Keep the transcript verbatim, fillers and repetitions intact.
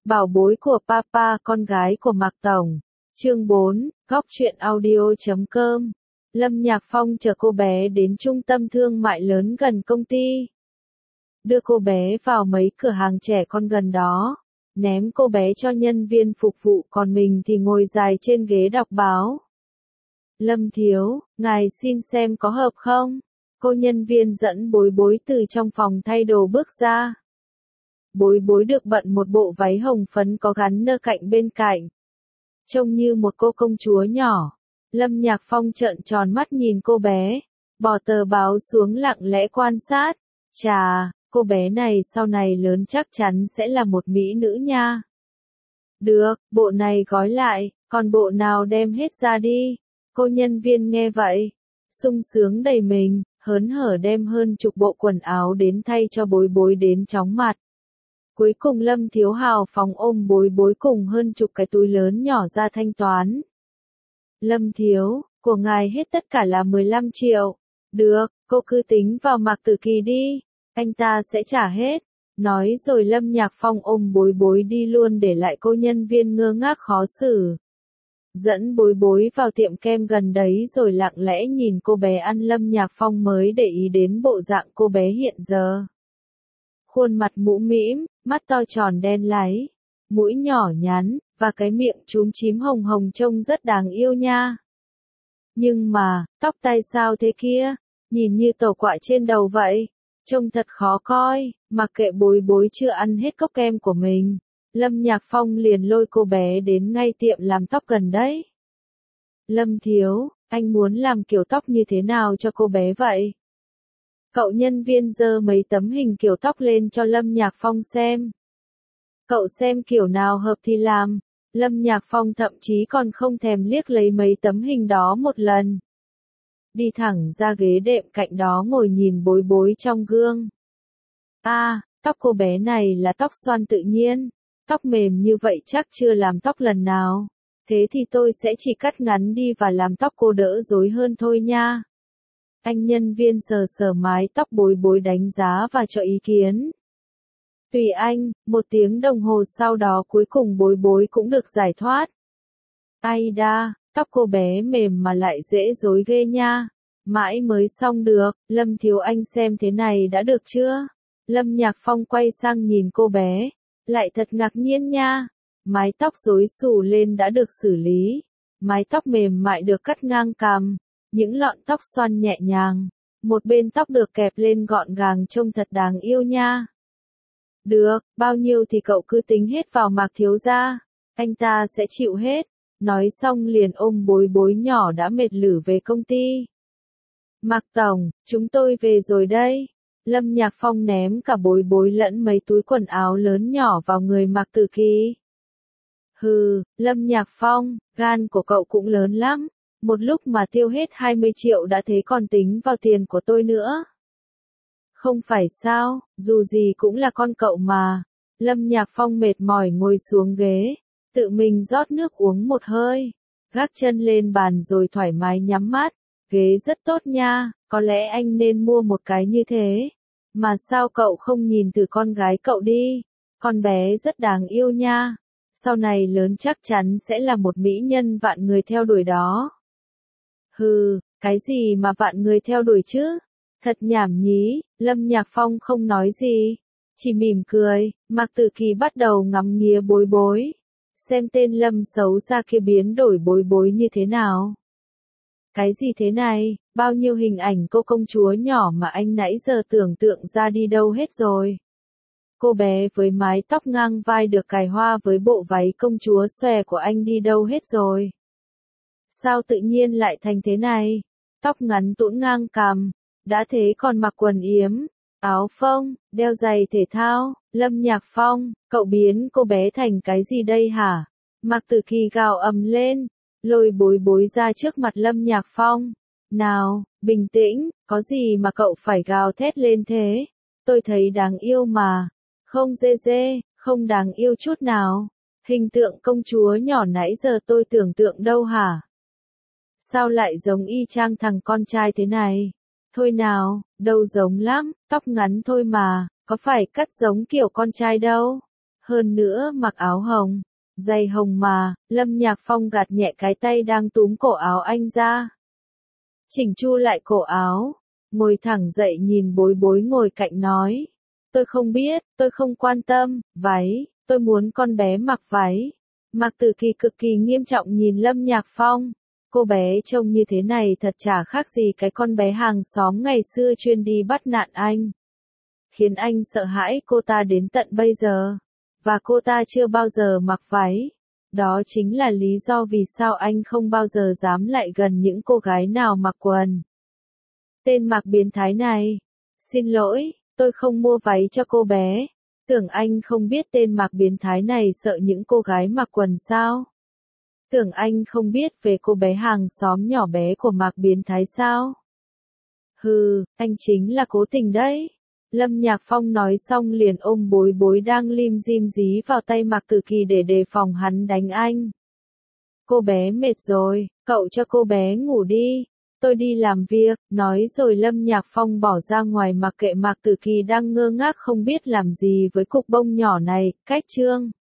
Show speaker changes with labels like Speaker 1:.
Speaker 1: Bảo bối của Papa, con gái của Mạc Tổng. Chương bốn, góc truyện audio chấm com. Lâm Nhạc Phong chở cô bé đến trung tâm thương mại lớn gần công ty. Đưa cô bé vào mấy cửa hàng trẻ con gần đó. Ném cô bé cho nhân viên phục vụ, còn mình thì ngồi dài trên ghế đọc báo. Lâm thiếu, ngài xin xem có hợp không? Cô nhân viên dẫn Bối Bối từ trong phòng thay đồ bước ra. Bối Bối được bận một bộ váy hồng phấn có gắn nơ cạnh bên cạnh. Trông như một cô công chúa nhỏ. Lâm Nhạc Phong trợn tròn mắt nhìn cô bé, bỏ tờ báo xuống lặng lẽ quan sát. Chà, cô bé này sau này lớn chắc chắn sẽ là một mỹ nữ nha. Được, bộ này gói lại, còn bộ nào đem hết ra đi. Cô nhân viên nghe vậy, sung sướng đầy mình, hớn hở đem hơn chục bộ quần áo đến thay cho Bối Bối đến chóng mặt. Cuối cùng Lâm thiếu hào phóng ôm Bối Bối cùng hơn chục cái túi lớn nhỏ ra thanh toán. Lâm thiếu, của ngài hết tất cả là mười lăm triệu. Được, cô cứ tính vào Mạc Tử Kỳ đi, anh ta sẽ trả hết. Nói rồi Lâm Nhạc Phong ôm Bối Bối đi luôn, để lại cô nhân viên ngơ ngác khó xử. Dẫn Bối Bối vào tiệm kem gần đấy rồi lặng lẽ nhìn cô bé ăn. Lâm Nhạc Phong mới để ý đến bộ dạng cô bé hiện giờ. Khuôn mặt mũm mĩm, mắt to tròn đen láy, mũi nhỏ nhắn, và cái miệng chúm chím hồng hồng trông rất đáng yêu nha. Nhưng mà, tóc tai sao thế kia, nhìn như tổ quạ trên đầu vậy, trông thật khó coi. Mặc kệ Bối Bối chưa ăn hết cốc kem của mình, Lâm Nhạc Phong liền lôi cô bé đến ngay tiệm làm tóc gần đấy. Lâm thiếu, anh muốn làm kiểu tóc như thế nào cho cô bé vậy? Cậu nhân viên giơ mấy tấm hình kiểu tóc lên cho Lâm Nhạc Phong xem. Cậu xem kiểu nào hợp thì làm. Lâm Nhạc Phong thậm chí còn không thèm liếc lấy mấy tấm hình đó một lần. Đi thẳng ra ghế đệm cạnh đó ngồi nhìn Bối Bối trong gương. À, tóc cô bé này là tóc xoăn tự nhiên. Tóc mềm như vậy chắc chưa làm tóc lần nào. Thế thì tôi sẽ chỉ cắt ngắn đi và làm tóc cô đỡ rối hơn thôi nha. Anh nhân viên sờ sờ mái tóc Bối Bối đánh giá và cho ý kiến. Tùy anh, một tiếng đồng hồ sau đó cuối cùng Bối Bối cũng được giải thoát. Ai đa, tóc cô bé mềm mà lại dễ rối ghê nha. Mãi mới xong được, Lâm thiếu anh xem thế này đã được chưa? Lâm Nhạc Phong quay sang nhìn cô bé, lại thật ngạc nhiên nha. Mái tóc rối xù lên đã được xử lý. Mái tóc mềm mại được cắt ngang cằm. Những lọn tóc xoăn nhẹ nhàng. Một bên tóc được kẹp lên gọn gàng trông thật đáng yêu nha. Được, bao nhiêu thì cậu cứ tính hết vào Mạc thiếu gia. Anh ta sẽ chịu hết. Nói xong liền ôm Bối Bối nhỏ đã mệt lử về công ty. Mạc Tổng, chúng tôi về rồi đây. Lâm Nhạc Phong ném cả Bối Bối lẫn mấy túi quần áo lớn nhỏ vào người Mạc Tử Kỳ. Hừ, Lâm Nhạc Phong, gan của cậu cũng lớn lắm. Một lúc mà tiêu hết hai mươi triệu đã thế còn tính vào tiền của tôi nữa. Không phải sao, dù gì cũng là con cậu mà. Lâm Nhạc Phong mệt mỏi ngồi xuống ghế, tự mình rót nước uống một hơi, gác chân lên bàn rồi thoải mái nhắm mắt. Ghế rất tốt nha, có lẽ anh nên mua một cái như thế. Mà sao cậu không nhìn thử con gái cậu đi, con bé rất đáng yêu nha. Sau này lớn chắc chắn sẽ là một mỹ nhân vạn người theo đuổi đó. Hừ, cái gì mà vạn người theo đuổi chứ? Thật nhảm nhí. Lâm Nhạc Phong không nói gì, chỉ mỉm cười. Mạc Tử Kỳ bắt đầu ngắm nghía Bối Bối, xem tên Lâm xấu xa kia biến đổi Bối Bối như thế nào. Cái gì thế này, bao nhiêu hình ảnh cô công chúa nhỏ mà anh nãy giờ tưởng tượng ra đi đâu hết rồi. Cô bé với mái tóc ngang vai được cài hoa với bộ váy công chúa xòe của anh đi đâu hết rồi. Sao tự nhiên lại thành thế này? Tóc ngắn tũn ngang cằm, đã thế còn mặc quần yếm, áo phông, đeo giày thể thao. Lâm Nhạc Phong, cậu biến cô bé thành cái gì đây hả? Mạc Tử Kỳ gào ầm lên, lôi Bối Bối ra trước mặt Lâm Nhạc Phong. Nào, bình tĩnh, có gì mà cậu phải gào thét lên thế? Tôi thấy đáng yêu mà. Không dê dê, không đáng yêu chút nào. Hình tượng công chúa nhỏ nãy giờ tôi tưởng tượng đâu hả? Sao lại giống y chang thằng con trai thế này? Thôi nào, đâu giống lắm, tóc ngắn thôi mà, có phải cắt giống kiểu con trai đâu. Hơn nữa mặc áo hồng, giày hồng mà, Lâm Nhạc Phong gạt nhẹ cái tay đang túm cổ áo anh ra. Chỉnh chu lại cổ áo, ngồi thẳng dậy nhìn Bối Bối ngồi cạnh nói. Tôi không biết, tôi không quan tâm, váy, tôi muốn con bé mặc váy. Mạc Tử Kỳ cực kỳ nghiêm trọng nhìn Lâm Nhạc Phong. Cô bé trông như thế này thật chả khác gì cái con bé hàng xóm ngày xưa chuyên đi bắt nạt anh. Khiến anh sợ hãi cô ta đến tận bây giờ. Và cô ta chưa bao giờ mặc váy. Đó chính là lý do vì sao anh không bao giờ dám lại gần những cô gái nào mặc quần. Tên Mạc biến thái này. Xin lỗi, tôi không mua váy cho cô bé. Tưởng anh không biết tên Mạc biến thái này sợ những cô gái mặc quần sao? Tưởng anh không biết về cô bé hàng xóm nhỏ bé của Mạc biến thái sao? Hừ, anh chính là cố tình đấy. Lâm Nhạc Phong nói xong liền ôm Bối Bối đang lim dim dí vào tay Mạc Tử Kỳ để đề phòng hắn đánh anh. Cô bé mệt rồi, cậu cho cô bé ngủ đi. Tôi đi làm việc, nói rồi Lâm Nhạc Phong bỏ ra ngoài mặc kệ Mạc Tử Kỳ đang ngơ ngác không biết làm gì với cục bông nhỏ này, cách chương.